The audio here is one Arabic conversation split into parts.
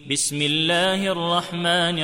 بسم الله الرحمن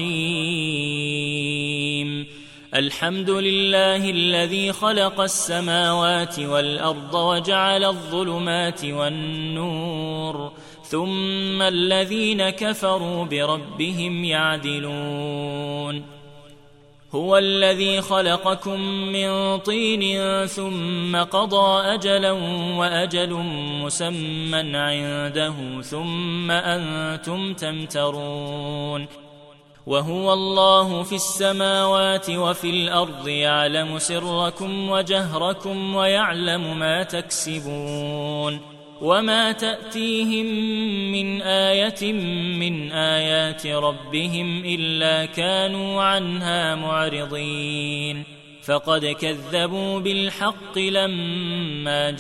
الرحيم. الحمد لله الذي خلق السماوات والأرض وجعل الظلمات والنور، ثم الذين كفروا بربهم يعدلون. هو الذي خلقكم من طين ثم قضى أجلا وأجل مسمى عنده ثم أنتم تمترون. وهو الله في السماوات وفي الأرض يعلم سركم وجهركم ويعلم ما تكسبون. وما تأتيهم من آية من آيات ربهم إلا كانوا عنها معرضين. فقد كذبوا بالحق لما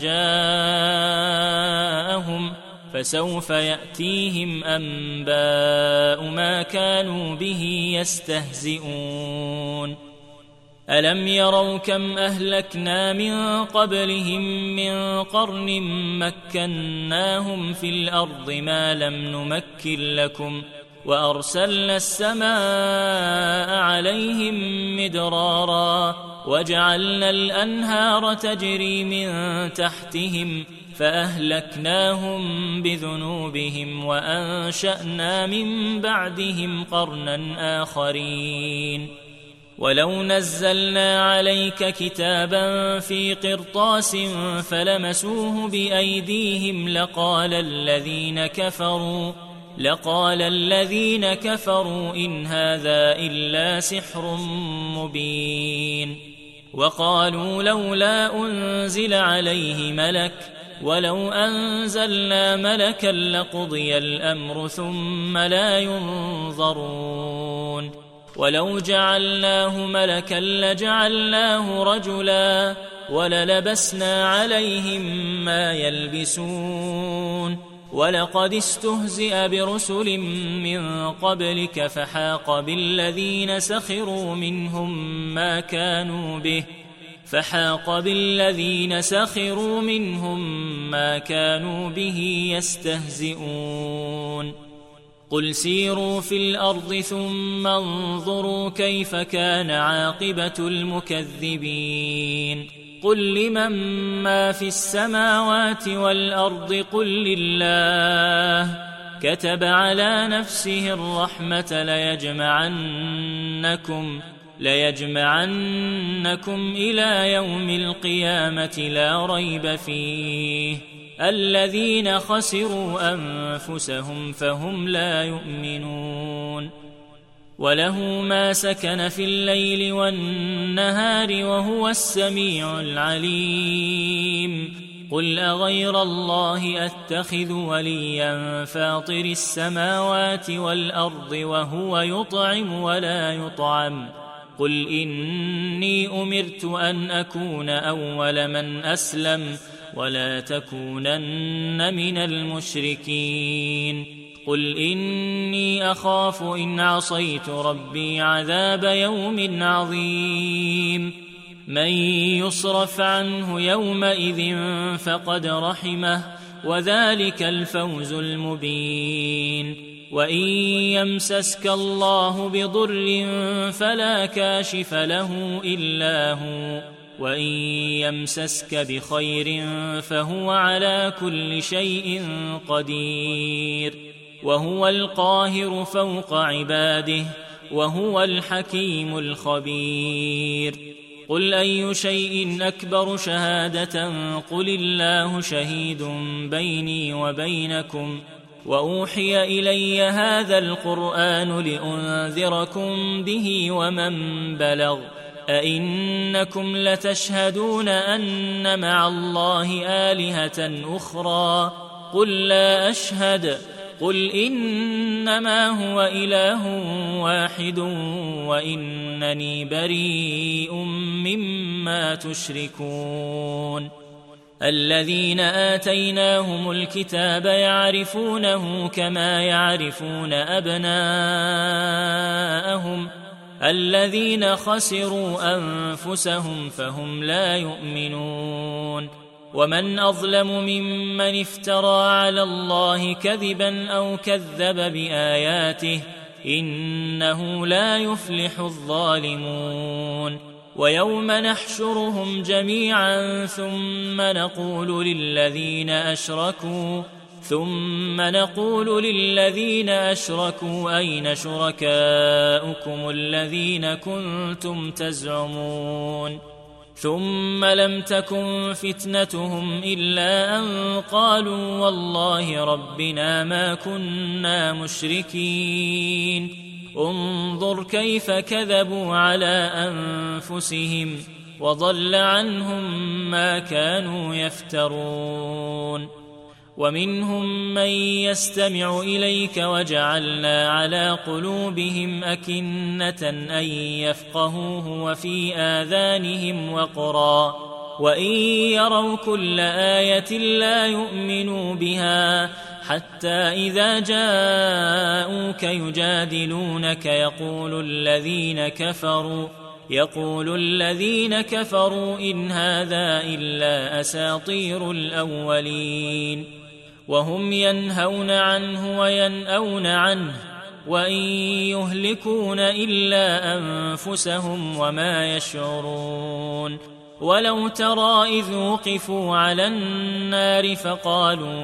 جاءهم، فسوف يأتيهم أنباء ما كانوا به يستهزئون. ألم يروا كم أهلكنا من قبلهم من قرن مكناهم في الأرض ما لم نمكن لكم، وأرسلنا السماء عليهم مدرارا، وجعلنا الأنهار تجري من تحتهم، فأهلكناهم بذنوبهم وأنشأنا من بعدهم قرنا آخرين. ولو نزلنا عليك كتابا في قرطاس فلمسوه بأيديهم لقال الذين كفروا إن هذا إلا سحر مبين. وقالوا لولا أنزل عليه ملك، ولو أنزلنا ملكا لقضي الأمر ثم لا ينظرون. ولو جعلناه ملكا لجعلناه رجلا وللبسنا عليهم ما يلبسون. ولقد استهزئ برسل من قبلك فحاق بالذين سخروا منهم ما كانوا به يستهزئون. قل سيروا في الأرض ثم انظروا كيف كان عاقبة المكذبين. قل لمن ما في السماوات والأرض قل لله. كتب على نفسه الرحمة ليجمعنكم إلى يوم القيامة لا ريب فيه. الذين خسروا أنفسهم فهم لا يؤمنون. وله ما سكن في الليل والنهار وهو السميع العليم. قل أغير الله أتخذ وليا فاطر السماوات والأرض وهو يطعم ولا يطعم. قل إني أمرت أن أكون أول من أسلم ولا تكونن من المشركين. قل إني أخاف إن عصيت ربي عذاب يوم عظيم. من يصرف عنه يومئذ فقد رحمه وذلك الفوز المبين. وإن يمسسك الله بضر فلا كاشف له إلا هو، وإن يمسسك بخير فهو على كل شيء قدير. وهو القاهر فوق عباده وهو الحكيم الخبير. قل أي شيء أكبر شهادة قل الله شهيد بيني وبينكم. وأوحي إلي هذا القرآن لأنذركم به ومن بلغ. أئنكم لتشهدون أن مع الله آلهة أخرى؟ قل لا أشهد. قل إنما هو إله واحد وإنني بريء مما تشركون. الذين آتيناهم الكتاب يعرفونه كما يعرفون أبناءهم. الذين خسروا أنفسهم فهم لا يؤمنون. ومن أظلم ممن افترى على الله كذبا أو كذب بآياته إنه لا يفلح الظالمون ويوم نحشرهم جميعا ثم نقول للذين أشركوا أين شركاؤكم الذين كنتم تزعمون ثم لم تكن فتنتهم إلا أن قالوا والله ربنا ما كنا مشركين انظر كيف كذبوا على أنفسهم وضل عنهم ما كانوا يفترون ومنهم من يستمع إليك وجعلنا على قلوبهم أكنة أن يفقهوه وفي آذانهم وقرا وإن يروا كل آية لا يؤمنوا بها حتى إذا جاءوك يجادلونك يقول الذين كفروا إن هذا إلا أساطير الأولين وهم ينهون عنه وينأون عنه وإن يهلكون إلا أنفسهم وما يشعرون ولو ترى إذ وقفوا على النار فقالوا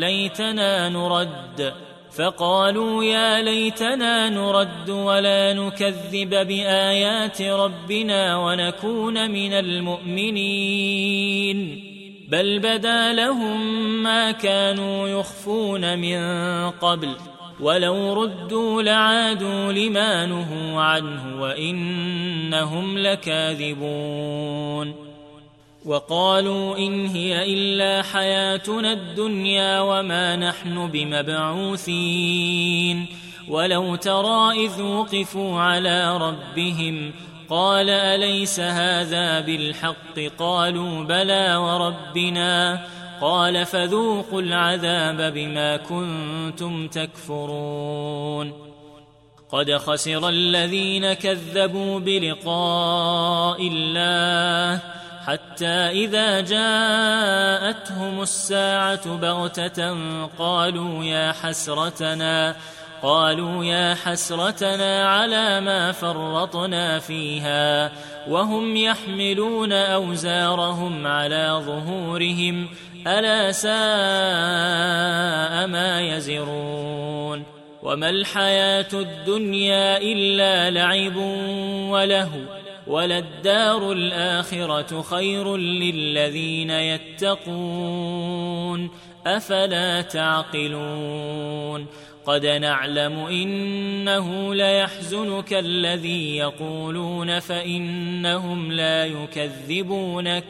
يا ليتنا نرد ولا نكذب بآيات ربنا ونكون من المؤمنين بل بدا لهم ما كانوا يخفون من قبل ولو ردوا لعادوا لما نهوا عنه وإنهم لكاذبون وقالوا إن هي إلا حياتنا الدنيا وما نحن بمبعوثين ولو ترى إذ وقفوا على ربهم قال أليس هذا بالحق قالوا بلى وربنا قال فذوقوا العذاب بما كنتم تكفرون قد خسر الذين كذبوا بلقاء الله حتى إذا جاءتهم الساعة بغتة قالوا يا حسرتنا على ما فرطنا فيها وهم يحملون أوزارهم على ظهورهم ألا ساء ما يزرون وما الحياة الدنيا إلا لعب ولهو وللدار الآخرة خير للذين يتقون أفلا تعقلون قد نعلم إنه ليحزنك الذي يقولون فإنهم لا يكذبونك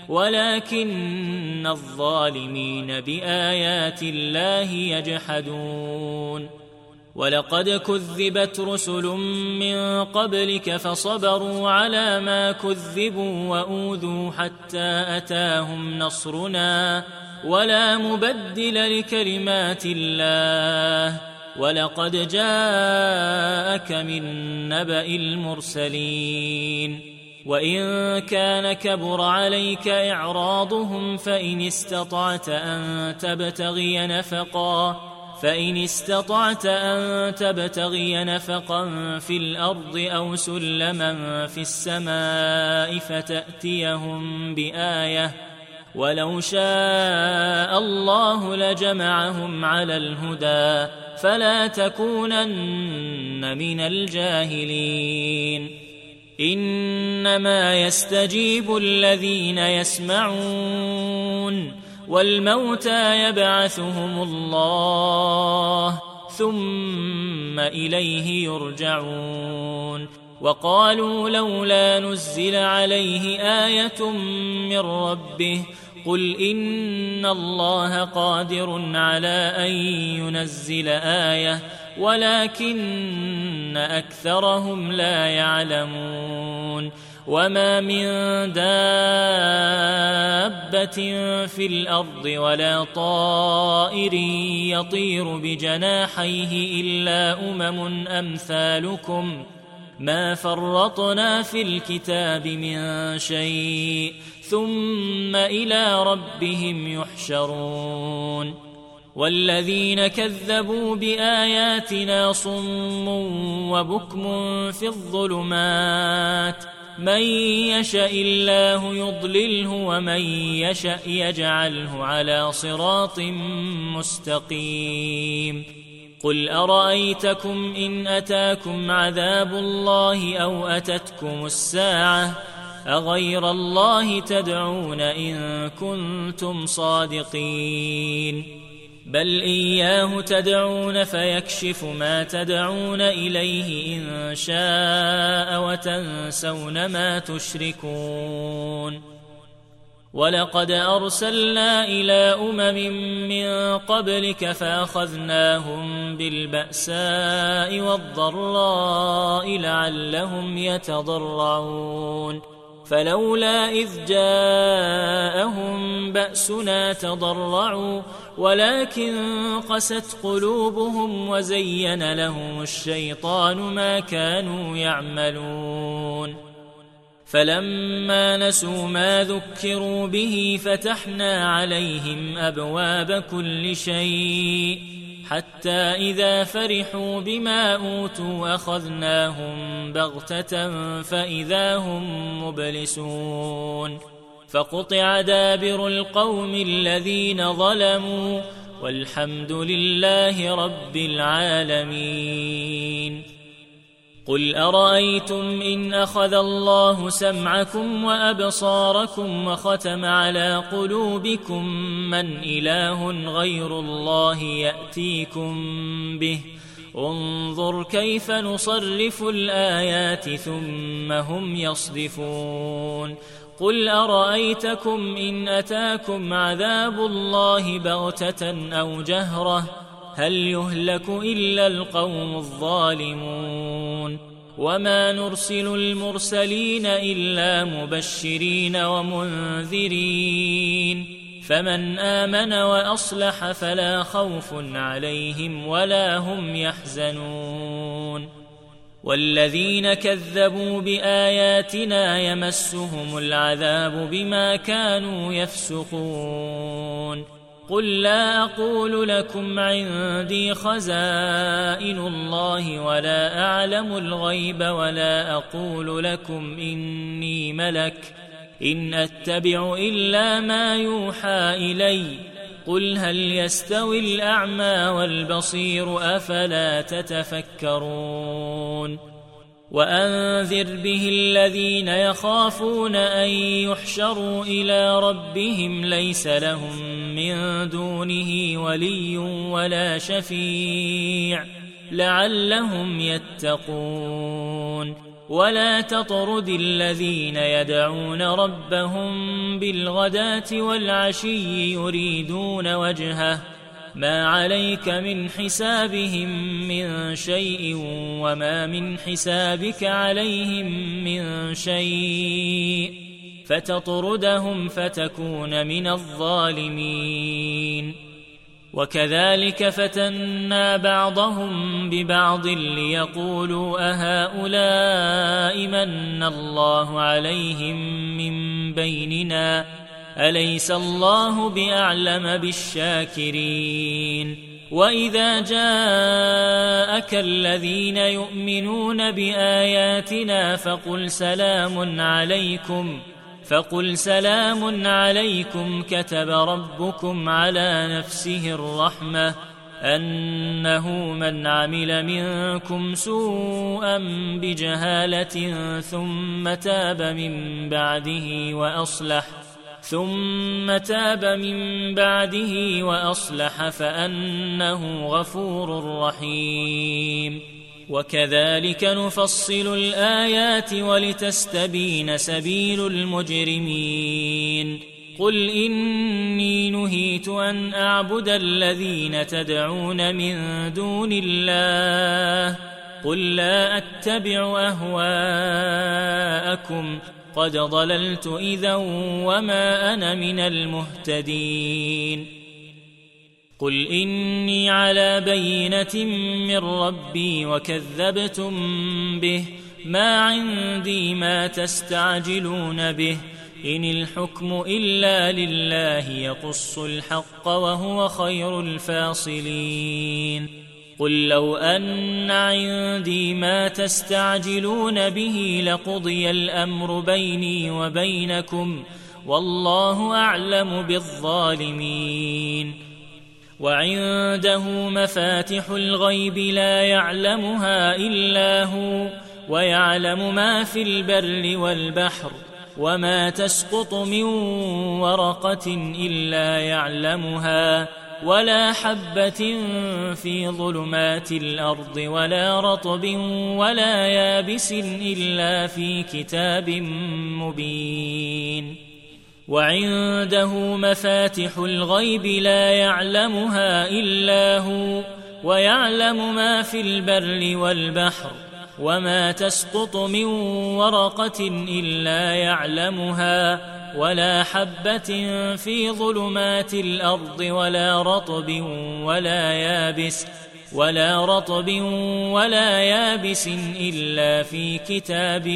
ولكن الظالمين بآيات الله يجحدون ولقد كذبت رسل من قبلك فصبروا على ما كذبوا وأوذوا حتى أتاهم نصرنا ولا مبدل لكلمات الله ولقد جاءك من نبأ المرسلين وإن كان كبر عليك إعراضهم فإن استطعت أن تبتغي نفقا في الأرض أو سلما في السماء فتأتيهم بآية ولو شاء الله لجمعهم على الهدى فلا تكونن من الجاهلين إنما يستجيب الذين يسمعون والموتى يبعثهم الله ثم إليه يرجعون وقالوا لولا نزل عليه آية من ربه قل إن الله قادر على أن ينزل آية ولكن أكثرهم لا يعلمون وما من دابة في الأرض ولا طائر يطير بجناحيه إلا ما فرطنا في الكتاب من شيء ثم إلى ربهم يحشرون والذين كذبوا بآياتنا صم وبكم في الظلمات من يشاء الله يضلله ومن يشاء يجعله على صراط مستقيم قل أرأيتكم إن أتاكم عذاب الله أو أتتكم الساعة أغير الله تدعون إن كنتم صادقين بل إياه تدعون فيكشف ما تدعون إليه إن شاء وتنسون ما تشركون ولقد أرسلنا إلى من قبلك فأخذناهم بالبأساء والضراء لعلهم يتضرعون فلولا إذ جاءهم بأسنا تضرعوا ولكن قست قلوبهم وزين لهم الشيطان ما كانوا يعملون فلما نسوا ما ذكروا به فتحنا عليهم أبواب كل شيء حتى إذا فرحوا بما أوتوا أخذناهم بغتة فإذا هم مبلسون فقطع دابر القوم الذين ظلموا والحمد لله رب العالمين قل أرأيتم إن أخذ الله سمعكم وأبصاركم وختم على قلوبكم من إله غير الله يأتيكم به انظر كيف نصرف الآيات ثم هم يصدفون قل أرأيتكم إن أتاكم عذاب الله بغتة أو جهرة هل يهلك إلا القوم الظالمون وما نرسل المرسلين إلا مبشرين ومنذرين فمن آمن وأصلح فلا خوف عليهم ولا هم يحزنون والذين كذبوا بآياتنا يمسهم العذاب بما كانوا يفسقون قل لا أقول لكم عندي خزائن الله ولا أعلم الغيب ولا أقول لكم إني ملك إن أتبع إلا ما يوحى إلي قل هل يستوي الأعمى والبصير أفلا تتفكرون وأنذر به الذين يخافون أن يحشروا إلى ربهم ليس لهم من دونه ولي ولا شفيع لعلهم يتقون ولا تطرد الذين يدعون ربهم بالغداة والعشي يريدون وجهه ما عليك من حسابهم من شيء وما من حسابك عليهم من شيء فتطردهم فتكون من الظالمين وكذلك فتنا بعضهم ببعض ليقولوا أهؤلاء من الله عليهم من بيننا أليس الله بأعلم بالشاكرين وإذا جاءك الذين يؤمنون بآياتنا فقل سلام عليكم كتب ربكم على نفسه الرحمة أنه من عمل منكم سوءا بجهالة ثم تاب من بعده وأصلح فأنه غفور رحيم وكذلك نفصل الآيات ولتستبين سبيل المجرمين قل إني نهيت أن أعبد الذين تدعون من دون الله قل لا أتبع أهواءكم قد ضللت إذا وما أنا من المهتدين قل إني على بينة من ربي وكذبتم به ما عندي ما تستعجلون به إن الحكم إلا لله يقص الحق وهو خير الفاصلين قل لو أن عندي ما تستعجلون به لقضي الأمر بيني وبينكم والله أعلم بالظالمين وعنده مفاتح الغيب لا يعلمها إلا هو ويعلم ما في البر والبحر وما تسقط من ورقة إلا يعلمها ولا حبة في ظلمات الأرض ولا رطب ولا يابس إلا في كتاب مبين وعنده مفاتح الغيب لا يعلمها إلا هو ويعلم ما في البر والبحر وما تسقط من ورقة إلا يعلمها ولا حبة في ظلمات الأرض ولا رطب ولا يابس إلا في كتاب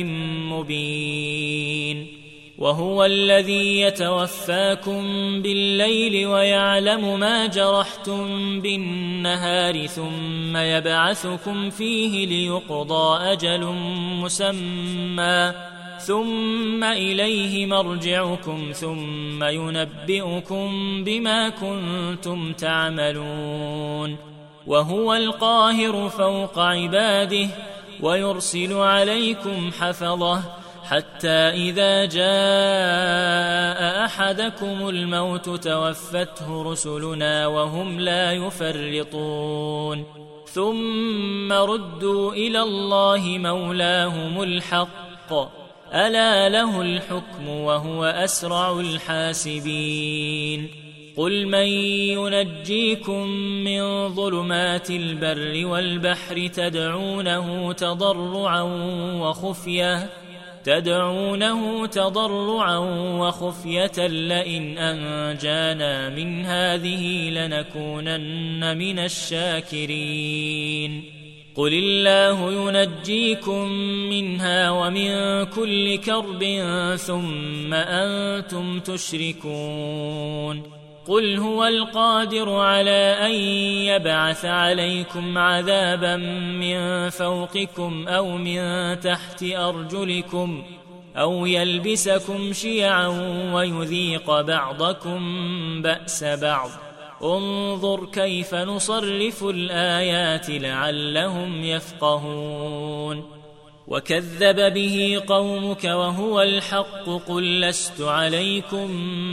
مبين وهو الذي يتوفاكم بالليل ويعلم ما جرحتم بالنهار ثم يبعثكم فيه ليقضى أجل مسمى ثم إليه مرجعكم ثم ينبئكم بما كنتم تعملون وهو القاهر فوق عباده ويرسل عليكم حفظه حتى إذا جاء أحدكم الموت توفته رسلنا وهم لا يفرطون ثم ردوا إلى الله مولاهم الحق ألا له الحكم وهو أسرع الحاسبين قل من ينجيكم من ظلمات البر والبحر تدعونه تضرعا وخفية لئن أنجانا من هذه لنكونن من الشاكرين قل الله ينجيكم منها ومن كل كرب ثم أنتم تشركون قل هو القادر على أن يبعث عليكم عذابا من فوقكم أو من تحت أرجلكم أو يلبسكم شيعا ويذيق بعضكم بأس بعض انظر كيف نصرف الآيات لعلهم يفقهون وكذب به قومك وهو الحق قل لست عليكم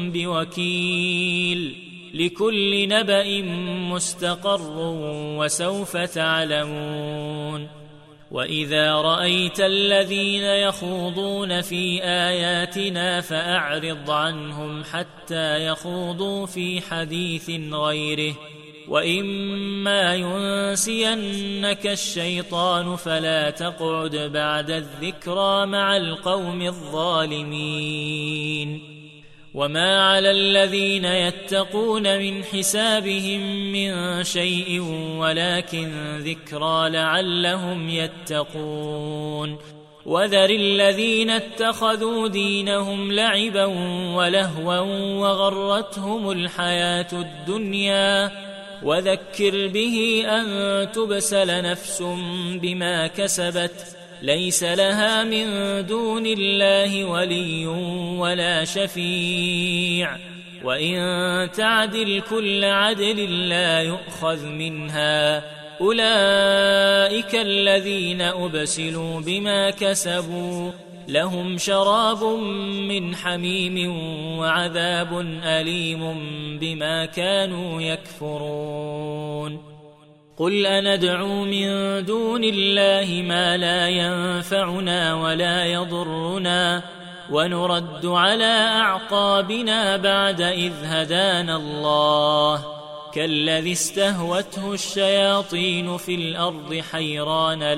بوكيل لكل نبأ مستقر وسوف تعلمون وإذا رأيت الذين يخوضون في آياتنا فأعرض عنهم حتى يخوضوا في حديث غيره وإما ينسينك الشيطان فلا تقعد بعد الذكرى مع القوم الظالمين وما على الذين يتقون من حسابهم من شيء ولكن ذكرى لعلهم يتقون وذر الذين اتخذوا دينهم لعبا ولهوا وغرتهم الحياة الدنيا وذكر به أن تبسل نفس بما كسبت ليس لها من دون الله ولي ولا شفيع وإن تعدل كل عدل لا يؤخذ منها أولئك الذين أبسلوا بما كسبوا لهم شراب من حميم وعذاب أليم بما كانوا يكفرون قل أندعو من دون الله ما لا ينفعنا ولا يضرنا ونرد على أعقابنا بعد إذ هدانا الله كالذي استهوته الشياطين في الأرض حيران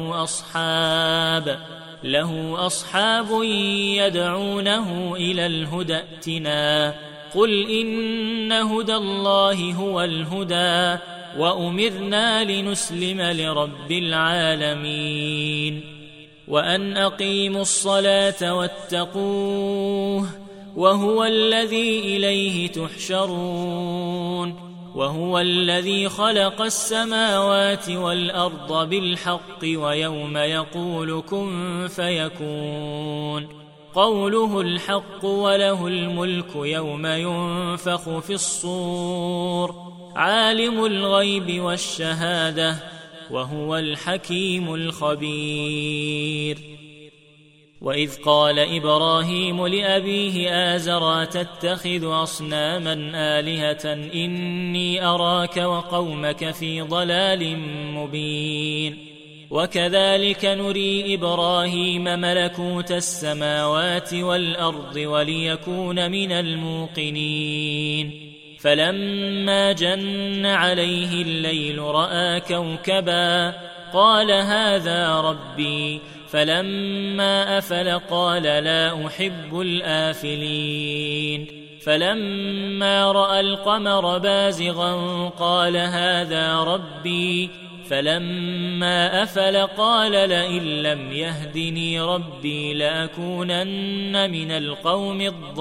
له أصحاب يدعونه إلى الهدى ائتنا قل إن هدى الله هو الهدى وأمرنا لنسلم لرب العالمين وأن أقيموا الصلاة واتقوه وهو الذي إليه تحشرون وهو الذي خلق السماوات والأرض بالحق ويوم يقول كن فيكون قوله الحق وله الملك يوم ينفخ في الصور عالم الغيب والشهادة وهو الحكيم الخبير. وإذ قال إبراهيم لأبيه آزر تتخذ أصناما آلهة إني أراك وقومك في ضلال مبين. وكذلك نري إبراهيم ملكوت السماوات والأرض وليكون من الموقنين. فلما جن عليه الليل رأى كوكبا قال هذا ربي فلما أفل قال لا أحب الآفلين. فلما رأى القمر بازغا قال هذا ربي فلما أفل قال لئن لم يهدني ربي لأكونن من القوم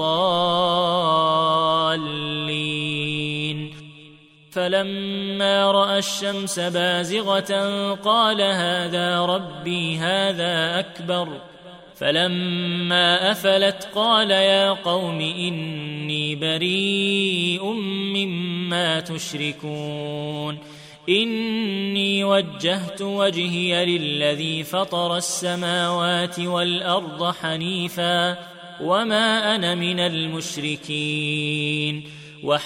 الضالين. فلما رأى الشمس بازغة قال هذا ربي هذا أكبر. فلما أفلت قال يا قوم إني بريء مما تشركون إني وجهت وجهي للذي فطر السماوات والأرض حنيفا وما أنا من المشركين.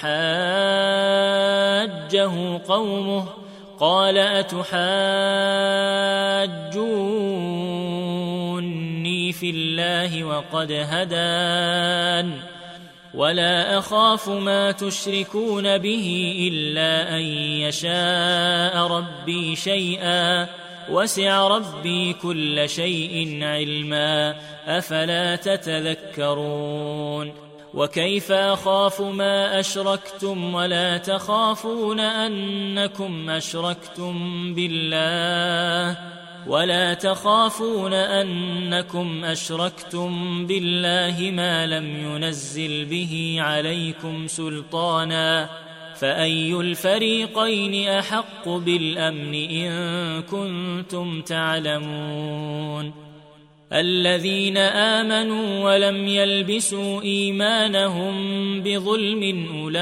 وحاجه قومه قال أتحاجوني في الله وقد هدان ولا أخاف ما تشركون به إلا أن يشاء ربي شيئا وسع ربي كل شيء علما أفلا تتذكرون. وكيف أخاف ما أشركتم ولا تخافون أنكم أشركتم بالله ما لم ينزل به عليكم سلطانا فأي الفريقين أحق بالأمن إن كنتم تعلمون. الذين آمنوا ولم يلبسوا إيمانهم بظلم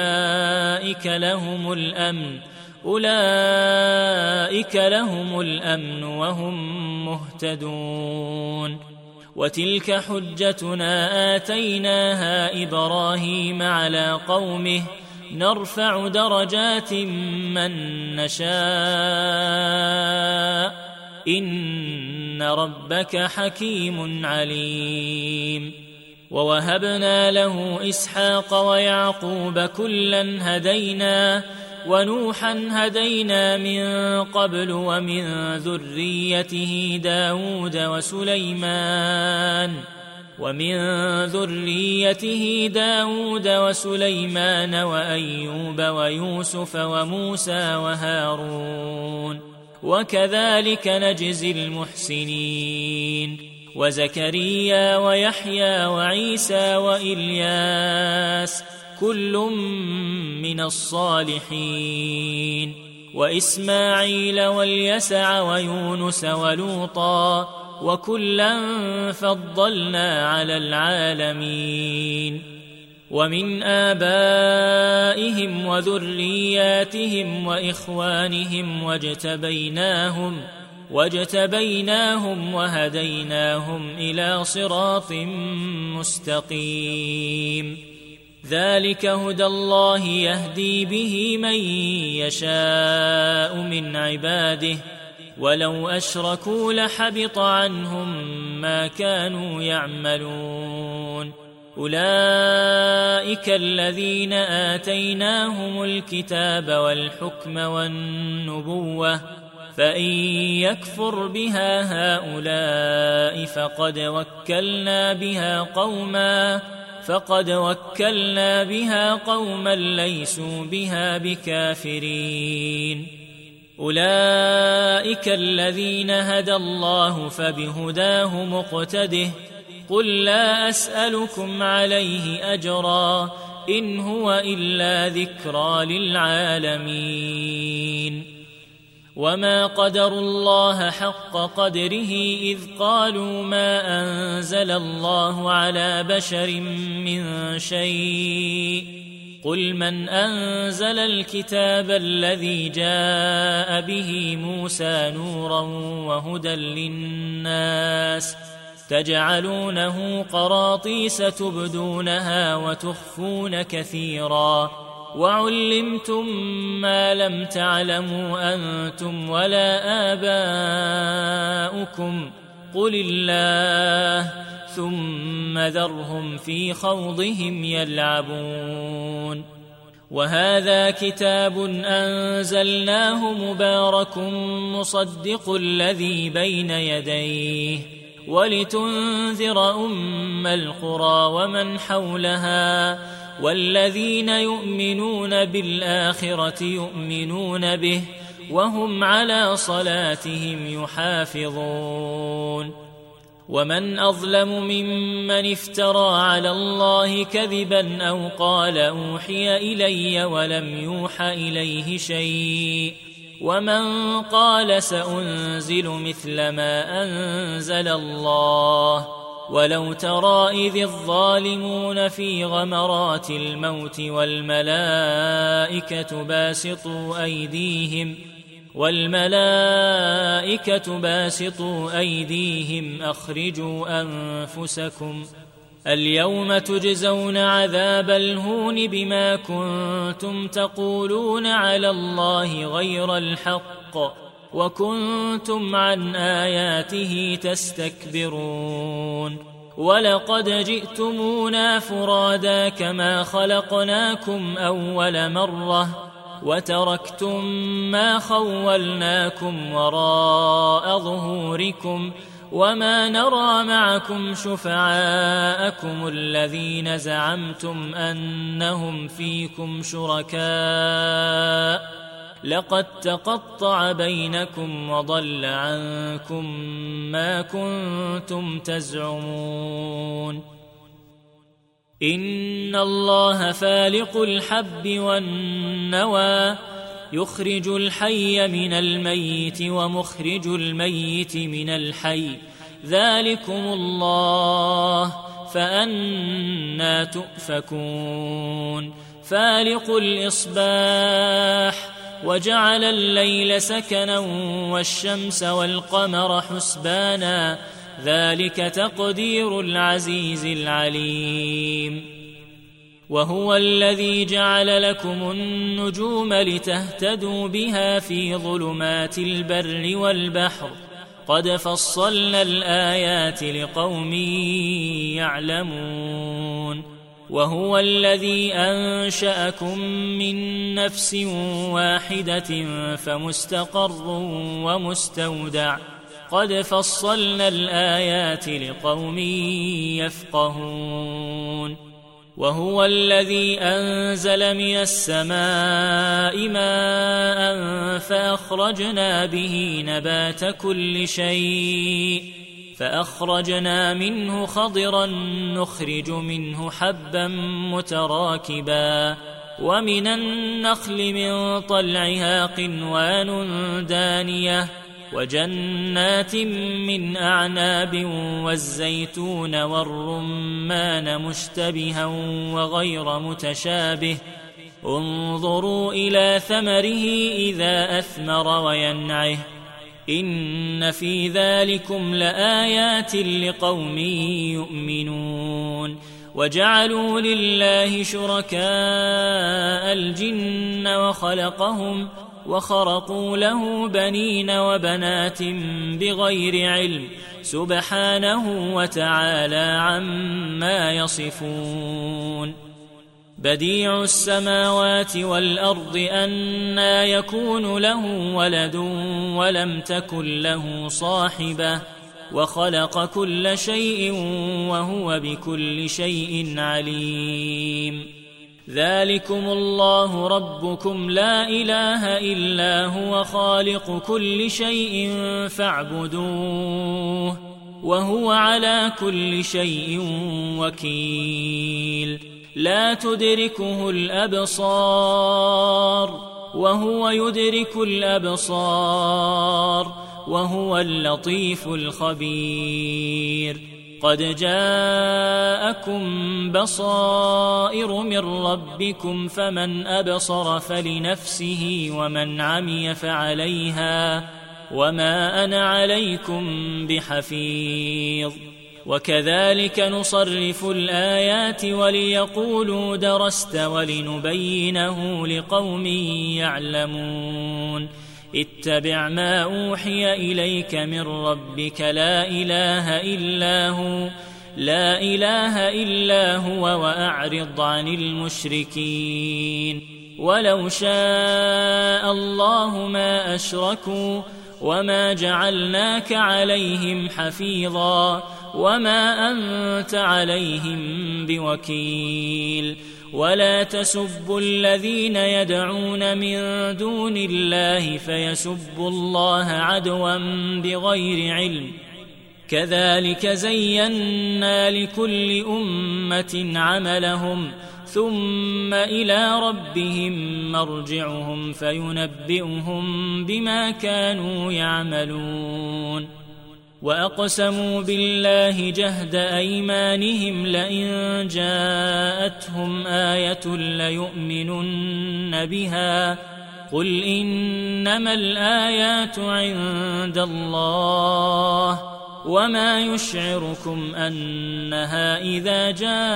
أولئك لهم الأمن وهم مهتدون. وتلك حجتنا آتيناها إبراهيم على قومه نرفع درجات من نشاء إن ربك حكيم عليم. ووهبنا له إسحاق ويعقوب كلا هدينا ونوحا هدينا من قبل ومن ذريته داود وسليمان وأيوب ويوسف وموسى وهارون وكذلك نجزي المحسنين. وزكريا ويحيى وعيسى وإلياس كل من الصالحين. وإسماعيل واليسع ويونس ولوطا وكلا فضلنا على العالمين. ومن آبائهم وذرياتهم وإخوانهم واجتبيناهم وهديناهم إلى صراط مستقيم. ذلك هدى الله يهدي به من يشاء من عباده ولو أشركوا لحبط عنهم ما كانوا يعملون. أولئك الذين آتيناهم الكتاب والحكم والنبوة فإن يكفر بها هؤلاء فقد وكلنا بها قوما ليسوا بها بكافرين. أولئك الذين هدى الله فبهداه مقتده قل لا أسألكم عليه أجرا إن هو إلا ذكرى للعالمين وما قدروا الله حق قدره إذ قالوا ما أنزل الله على بشر من شيء قل من أنزل الكتاب الذي جاء به موسى نورا وهدى للناس تجعلونه قراطيس تبدونها وتخفون كثيرا وعلمتم ما لم تعلموا أنتم ولا آباؤكم قل الله ثم ذرهم في خوضهم يلعبون وهذا كتاب أنزلناه مبارك مصدق الذي بين يديه ولتنذر أم القرى ومن حولها والذين يؤمنون بالآخرة يؤمنون به وهم على صلاتهم يحافظون ومن أظلم ممن افترى على الله كذبا أو قال أوحي إلي ولم يوح إليه شيء ومن قال سأنزل مثل ما أنزل الله ولو ترى إذ الظالمون في غمرات الموت والملائكة باسطوا أيديهم أخرجوا أنفسكم اليوم تجزون عذاب الهون بما كنتم تقولون على الله غير الحق وكنتم عن آياته تستكبرون ولقد جئتمونا فرادا كما خلقناكم أول مرة وتركتم ما خولناكم وراء ظهوركم وما نرى معكم شفعاءكم الذين زعمتم أنهم فيكم شركاء لقد تقطع بينكم وضل عنكم ما كنتم تزعمون إن الله فالق الحب والنوى يخرج الحي من الميت ومخرج الميت من الحي ذلكم الله فأنى تؤفكون فالق الإصباح وجعل الليل سكنا والشمس والقمر حسبانا ذلك تقدير العزيز العليم وهو الذي جعل لكم النجوم لتهتدوا بها في ظلمات البر والبحر قد فصلنا الآيات لقوم يعلمون وهو الذي أنشأكم من نفس واحدة فمستقر ومستودع قد فصلنا الآيات لقوم يفقهون وهو الذي أنزل من السماء ماء فأخرجنا به نبات كل شيء فأخرجنا منه خضرا نخرج منه حبا متراكبا ومن النخل من طلعها قنوان دانية وجنات من أعناب والزيتون والرمان مشتبها وغير متشابه انظروا إلى ثمره إذا أثمر وينعه إن في ذلكم لآيات لقوم يؤمنون وجعلوا لله شركاء الجن وخلقهم وخرقوا له بنين وبنات بغير علم سبحانه وتعالى عما يصفون بديع السماوات والأرض أنى يكون له ولد ولم تكن له صاحبة وخلق كل شيء وهو بكل شيء عليم ذلكم الله ربكم لا إله إلا هو خالق كل شيء فاعبدوه وهو على كل شيء وكيل لا تدركه الأبصار وهو يدرك الأبصار وهو اللطيف الخبير قد جاءكم بصائر من ربكم فمن أبصر فلنفسه ومن عمي فعليها وما أنا عليكم بحفيظ وكذلك نصرف الآيات وليقولوا درست ولنبينه لقوم يعلمون اتبع ما أوحي إليك من ربك لا إله إلا هو وأعرض عن المشركين ولو شاء الله ما أشركوا وما جعلناك عليهم حفيظا وما أنت عليهم بوكيل ولا تسبوا الذين يدعون من دون الله فيسبوا الله عدوا بغير علم كذلك زينا لكل أمة عملهم ثم إلى ربهم مرجعهم فينبئهم بما كانوا يعملون وأقسموا بالله جهد أيمانهم لئن جاءتهم آية ليؤمنن بها قل إنما الآيات عند الله وما يشعركم أنها إذا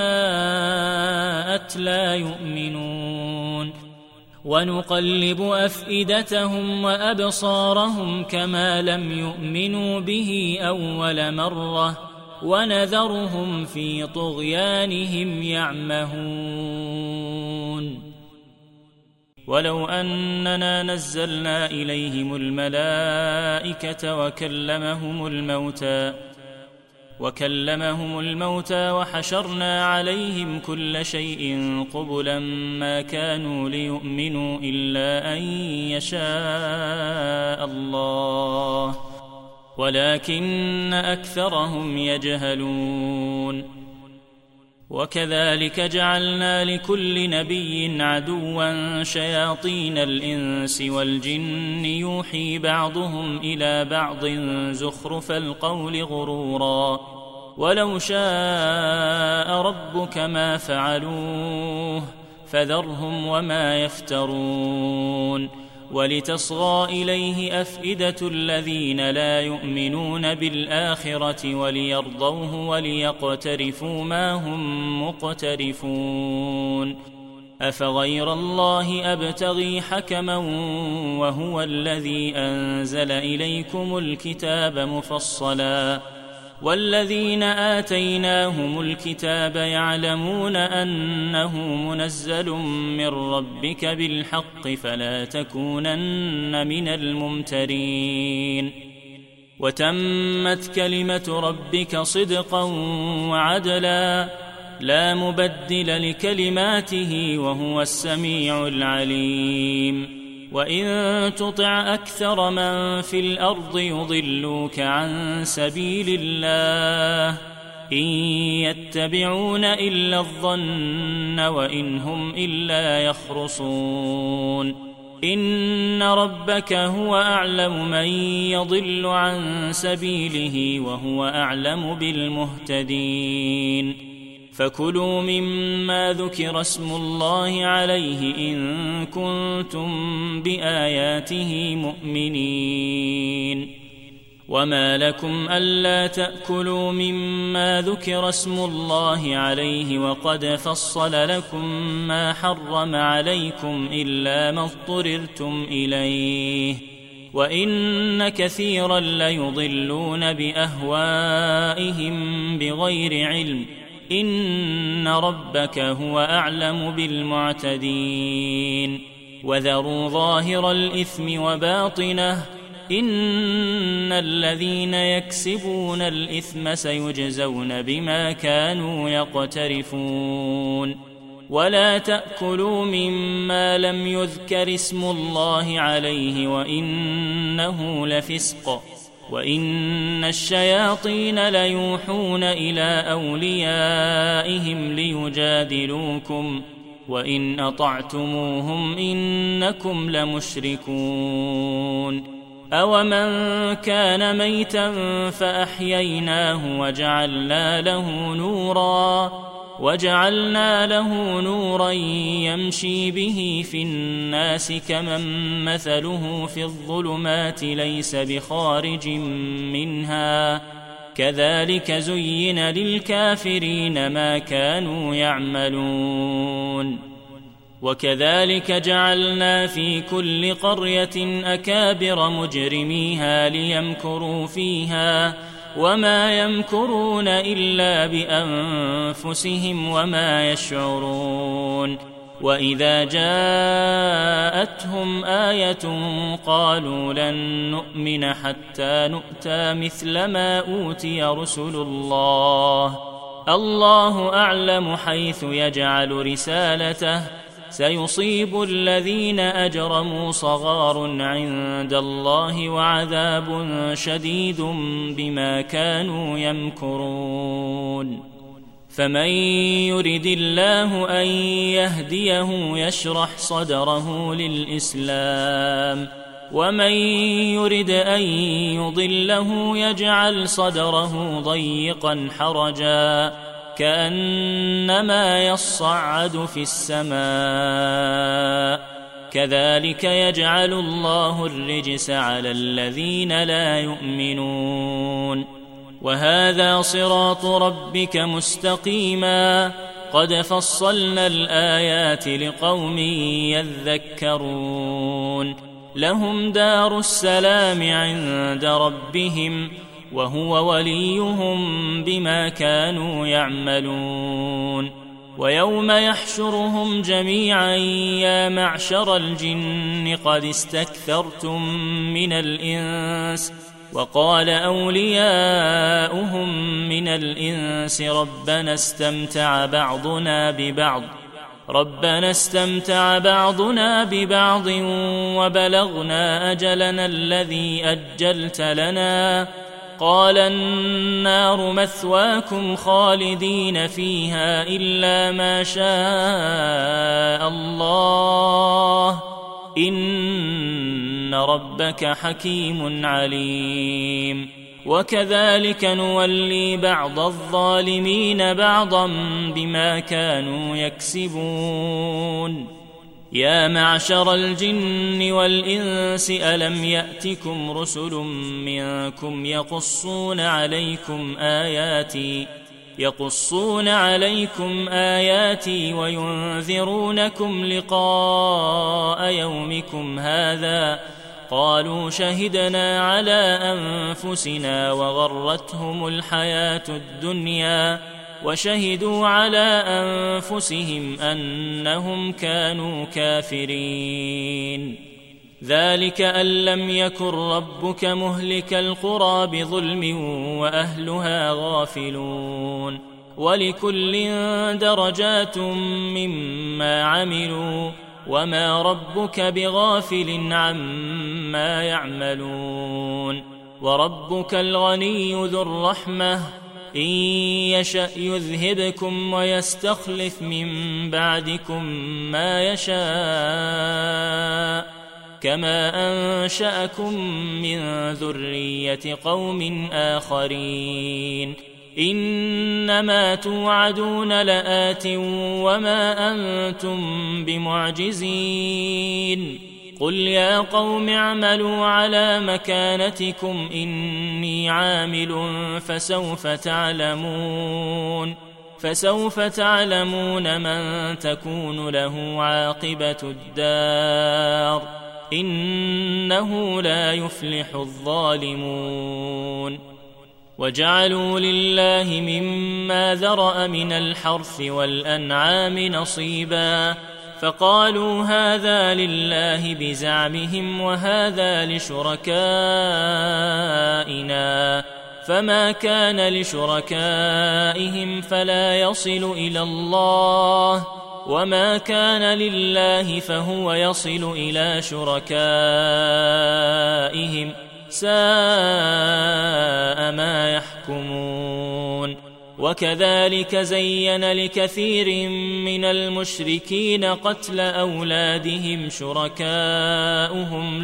جاءت لا يؤمنون ونقلب أفئدتهم وأبصارهم كما لم يؤمنوا به أول مرة ونذرهم في طغيانهم يعمهون ولو أننا نزلنا إليهم الملائكة وكلمهم الموتى وحشرنا عليهم كل شيء قبلا ما كانوا ليؤمنوا إلا أن يشاء الله ولكن أكثرهم يجهلون وكذلك جعلنا لكل نبي عدوا شياطين الإنس والجن يوحي بعضهم إلى بعض زخرف القول غرورا ولو شاء ربك ما فعلوه فذرهم وما يفترون ولتصغى إليه أفئدة الذين لا يؤمنون بالآخرة وليرضوه وليقترفوا ما هم مقترفون أفغير الله أبتغي حكما وهو الذي أنزل إليكم الكتاب مفصلا والذين آتيناهم الكتاب يعلمون أنه منزل من ربك بالحق فلا تكونن من الممترين وتمت كلمة ربك صدقا وعدلا لا مبدل لكلماته وهو السميع العليم وإن تطع أكثر من في الأرض يضلوك عن سبيل الله إن يتبعون إلا الظن وإن هم إلا يخرصون إن ربك هو أعلم من يضل عن سبيله وهو أعلم بالمهتدين فكلوا مما ذكر اسم الله عليه إن كنتم بآياته مؤمنين وما لكم ألا تأكلوا مما ذكر اسم الله عليه وقد فصل لكم ما حرم عليكم إلا ما اضطررتم إليه وإن كثيرا ليضلون بأهوائهم بغير علم إن ربك هو أعلم بالمعتدين وذروا ظاهر الإثم وباطنه إن الذين يكسبون الإثم سيجزون بما كانوا يقترفون ولا تأكلوا مما لم يذكر اسم الله عليه وإنه لفسق وإن الشياطين ليوحون إلى أوليائهم ليجادلوكم وإن أطعتموهم إنكم لمشركون أومن كان ميتا فأحييناه وجعلنا له نورا يمشي به في الناس كمن مثله في الظلمات ليس بخارج منها كذلك زين للكافرين ما كانوا يعملون وكذلك جعلنا في كل قرية أكابر مجرميها ليمكروا فيها وما يمكرون إلا بأنفسهم وما يشعرون وإذا جاءتهم آية قالوا لن نؤمن حتى نؤتى مثل ما أوتي رسل الله أعلم حيث يجعل رسالته سيصيب الذين أجرموا صغار عند الله وعذاب شديد بما كانوا يمكرون فمن يرد الله أن يهديه يشرح صدره للإسلام ومن يرد أن يضله يجعل صدره ضيقا حرجا كأنما يصعد في السماء كذلك يجعل الله الرجس على الذين لا يؤمنون وهذا صراط ربك مستقيما قد فصلنا الآيات لقوم يذكرون لهم دار السلام عند ربهم وهو وليهم بما كانوا يعملون ويوم يحشرهم جميعا يا معشر الجن قد استكثرتم من الإنس وقال أولياؤهم من الإنس ربنا استمتع بعضنا ببعض وبلغنا أجلنا الذي أجلت لنا قال النار مثواكم خالدين فيها إلا ما شاء الله إن ربك حكيم عليم وكذلك نولي بعض الظالمين بعضا بما كانوا يكسبون يا معشر الجن والإنس ألم يأتكم رسل منكم يقصون عليكم آياتي وينذرونكم لقاء يومكم هذا قالوا شهدنا على أنفسنا وغرتهم الحياة الدنيا وشهدوا على أنفسهم أنهم كانوا كافرين ذلك أن لم يكن ربك مهلك القرى بظلم وأهلها غافلون ولكل درجات مما عملوا وما ربك بغافل عما يعملون وربك الغني ذو الرحمة إن يشأ يذهبكم ويستخلف من بعدكم ما يشاء كما أنشأكم من ذرية قوم آخرين إنما توعدون لآت وما أنتم بمعجزين قل يا قوم اعملوا على مكانتكم إني عامل فسوف تعلمون من تكون له عاقبة الدار إنه لا يفلح الظالمون وجعلوا لله مما ذرأ من الحرث والأنعام نصيبا فقالوا هذا لله بزعمهم وهذا لشركائنا فما كان لشركائهم فلا يصل إلى الله وما كان لله فهو يصل إلى شركائهم ساء ما يحكمون وكذلك زين لكثير من المشركين قتل أولادهم شركاؤهم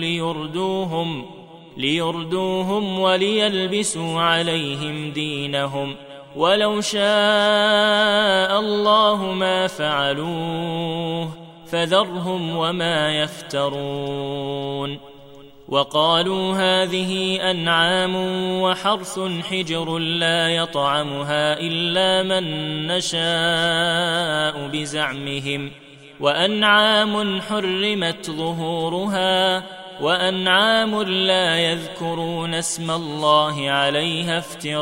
ليردوهم وليلبسوا عليهم دينهم ولو شاء الله ما فعلوه فذرهم وما يفترون وقالوا هذه أنعام وحرث حجر لا يطعمها إلا من نشاء بزعمهم وأنعام حرمت ظهورها وأنعام لا يذكرون اسم الله عليها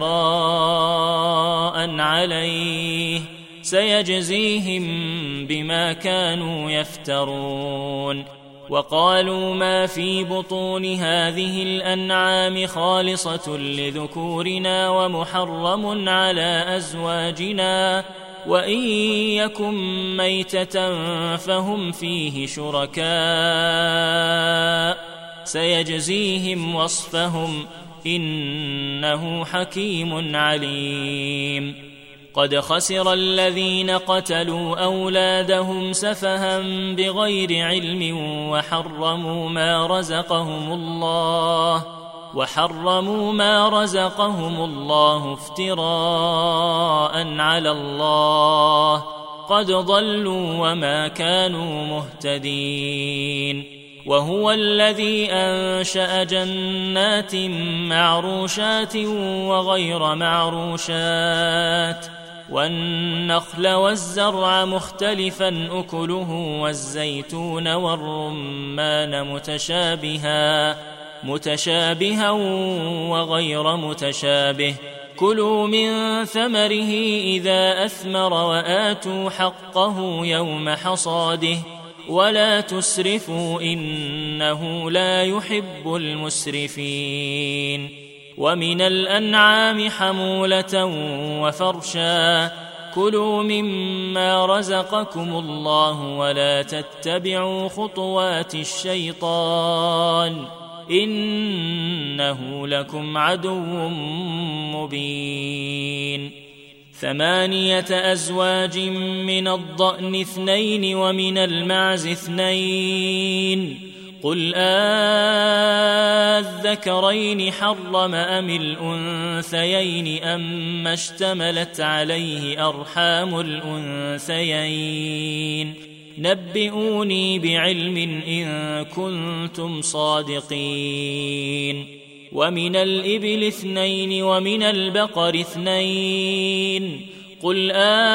افتراء عليه سيجزيهم بما كانوا يفترون وقالوا ما في بطون هذه الأنعام خالصة لذكورنا ومحرم على أزواجنا وإن يكن ميتة فهم فيه شركاء سيجزيهم وصفهم إنه حكيم عليم قد خسر الذين قتلوا أولادهم سفها بغير علم وحرموا ما رزقهم الله افتراء على الله قد ضلوا وما كانوا مهتدين وهو الذي أنشأ جنات معروشات وغير معروشات والنخل والزرع مختلفا أكله والزيتون والرمان متشابها وغير متشابه كلوا من ثمره إذا أثمر وآتوا حقه يوم حصاده ولا تسرفوا إنه لا يحب المسرفين ومن الأنعام حمولة وفرشا كلوا مما رزقكم الله ولا تتبعوا خطوات الشيطان إنه لكم عدو مبين 8 أزواج من الضأن 2 ومن المعز 2 قل الذكرين حرم أم الأنثيين أما اشتملت عليه أرحام الأنثيين نبئوني بعلم إن كنتم صادقين ومن الإبل 2 ومن البقر 2 قل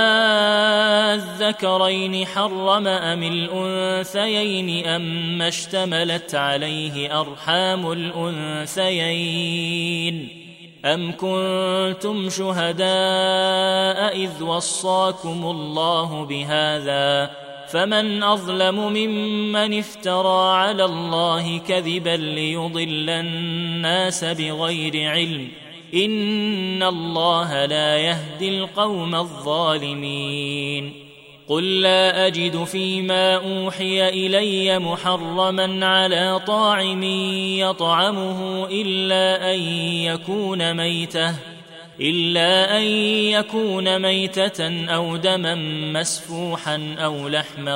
الذكرين حرم أم الأنثيين أما اشتملت عليه أرحام الأنثيين أم كنتم شهداء إذ وصاكم الله بهذا فمن أظلم ممن افترى على الله كذبا ليضل الناس بغير علم إن الله لا يهدي القوم الظالمين قل لا أجد فيما أوحي إلي محرما على طاعم يطعمه إلا أن يكون ميتة أو دما مسفوحا أو لحم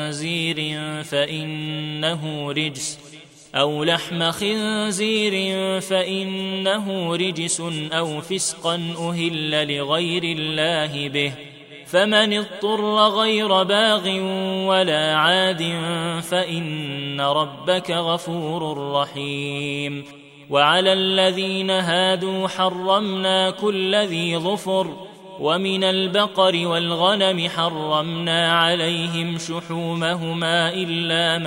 خنزير فإنه رجس أو فسقا أهل لغير الله به فمن اضطر غير باغ ولا عاد فإن ربك غفور رحيم وعلى الذين هادوا حرمنا كل ذي ظفر ومن البقر والغنم حرمنا عليهم شحومهما إلا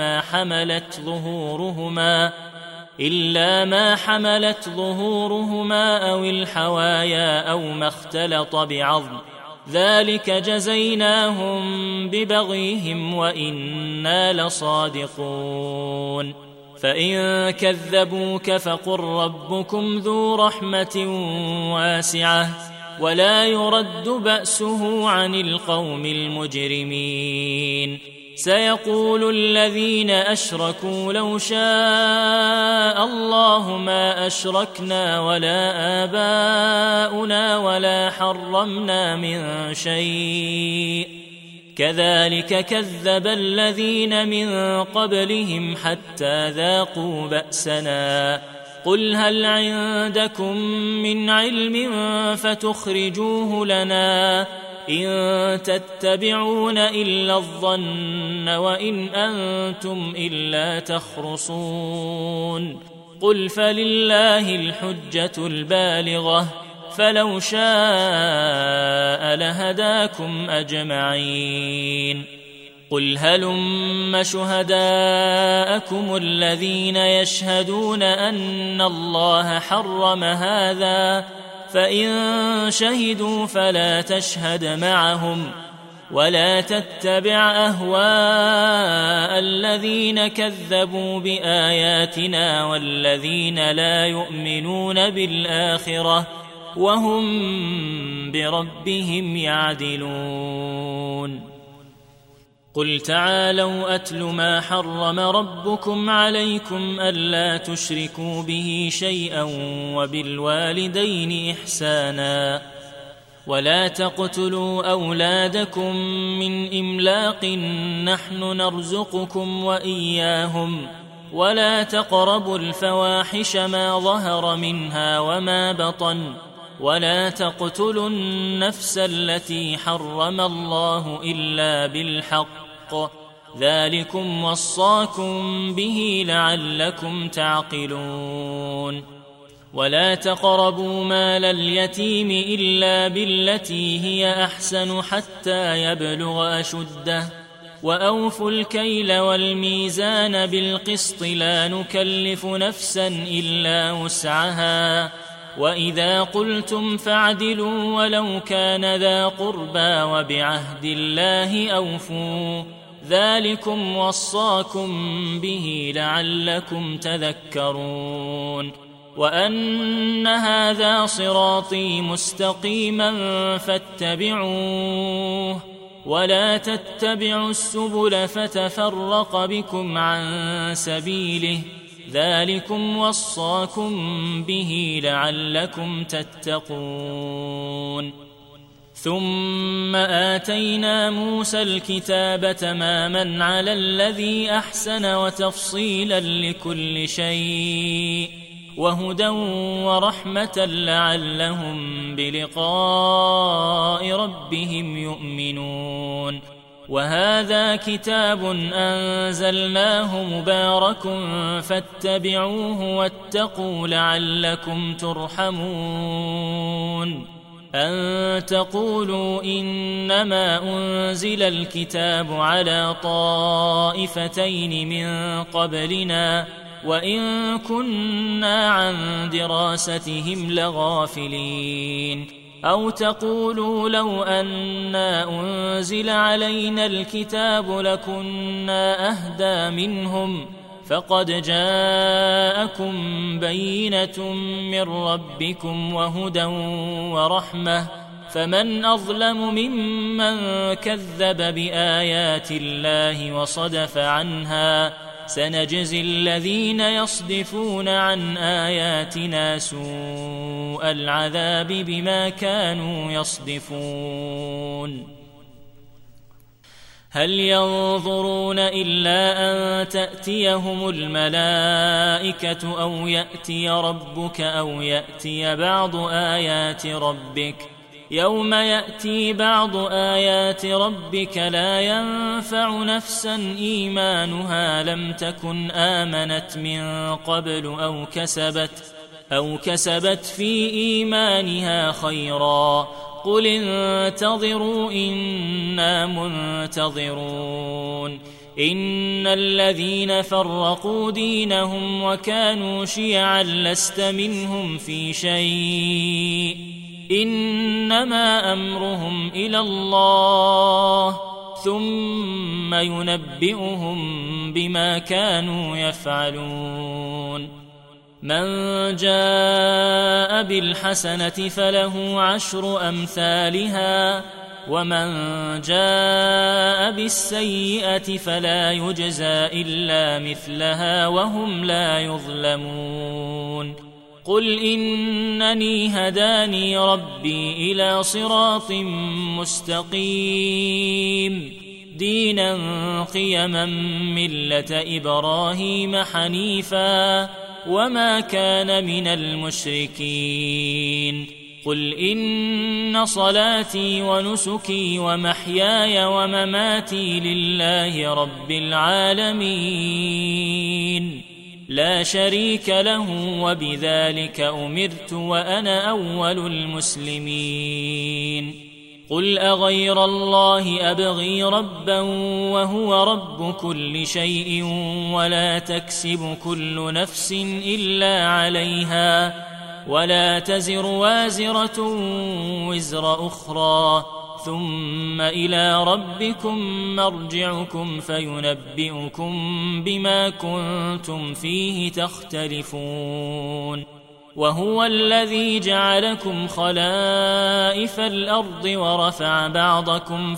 ما حملت ظهورهما أو الحوايا أو ما اختلط بعظم ذلك جزيناهم ببغيهم وإنا لصادقون فإن كذبوك فقل ربكم ذو رحمة واسعة ولا يرد بأسه عن القوم المجرمين سيقول الذين أشركوا لو شاء الله ما أشركنا ولا آباؤنا ولا حرمنا من شيء كذلك كذب الذين من قبلهم حتى ذاقوا بأسنا قل هل عندكم من علم فتخرجوه لنا إن تتبعون إلا الظن وإن أنتم إلا تخرصون قل فلله الحجة البالغة فلو شاء لهداكم أجمعين قل هلم شهداءكم الذين يشهدون أن الله حرم هذا فإن شهدوا فلا تشهد معهم ولا تتبع أهواء الذين كذبوا بآياتنا والذين لا يؤمنون بالآخرة وهم بربهم يعدلون قل تعالوا أتل ما حرم ربكم عليكم ألا تشركوا به شيئا وبالوالدين إحسانا ولا تقتلوا أولادكم من إملاق نحن نرزقكم وإياهم ولا تقربوا الفواحش ما ظهر منها وما بطن ولا تقتلوا النفس التي حرم الله إلا بالحق ذلكم وصاكم به لعلكم تعقلون ولا تقربوا مال اليتيم إلا بالتي هي أحسن حتى يبلغ أشده وأوفوا الكيل والميزان بالقسط لا نكلف نفسا إلا وسعها وإذا قلتم فاعدلوا ولو كان ذا قربى وبعهد الله أوفوا ذلكم وصاكم به لعلكم تذكرون وأن هذا صراطي مستقيما فاتبعوه ولا تتبعوا السبل فتفرق بكم عن سبيله ذلكم وصاكم به لعلكم تتقون ثم آتينا موسى الكتاب تماما على الذي أحسن وتفصيلا لكل شيء وهدى ورحمة لعلهم بلقاء ربهم يؤمنون وهذا كتاب أنزلناه مبارك فاتبعوه واتقوا لعلكم ترحمون أن تقولوا إنما أنزل الكتاب على طائفتين من قبلنا وإن كنا عن دراستهم لغافلين أو تقولوا لو أنا أنزل علينا الكتاب لكنا أهدى منهم فقد جاءكم بينة من ربكم وهدى ورحمة فمن أظلم ممن كذب بآيات الله وصدف عنها سنجزي الذين يصدفون عن آياتنا سوء العذاب بما كانوا يصدفون هل ينظرون إلا أن تأتيهم الملائكة أو يأتي ربك أو يأتي بعض آيات ربك يوم يأتي بعض آيات ربك لا ينفع نفسا إيمانها لم تكن آمنت من قبل أو كسبت في إيمانها خيرا قل انتظروا إنا منتظرون إن الذين فرقوا دينهم وكانوا شيعا لست منهم في شيء إنما أمرهم إلى الله ثم ينبئهم بما كانوا يفعلون من جاء بالحسنة فله 10 أمثالها ومن جاء بالسيئة فلا يجزى إلا مثلها وهم لا يظلمون قل إنني هداني ربي إلى صراط مستقيم دينا قيما ملة إبراهيم حنيفا وما كان من المشركين قل إن صلاتي ونسكي ومحياي ومماتي لله رب العالمين لا شريك له وبذلك أمرت وأنا أول المسلمين قل أغير الله أبغي ربا وهو رب كل شيء ولا تكسب كل نفس إلا عليها ولا تزر وازرة وزر أخرى ثم إلى ربكم مرجعكم فينبئكم بما كنتم فيه تختلفون وهو الذي جعلكم خلائف الأرض ورفع بعضكم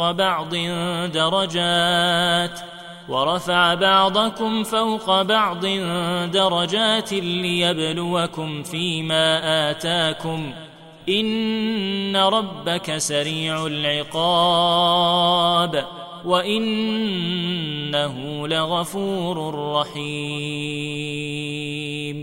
فوق بعض درجات ليبلوكم فيما آتاكم إن ربك سريع العقاب وإنه لغفور رحيم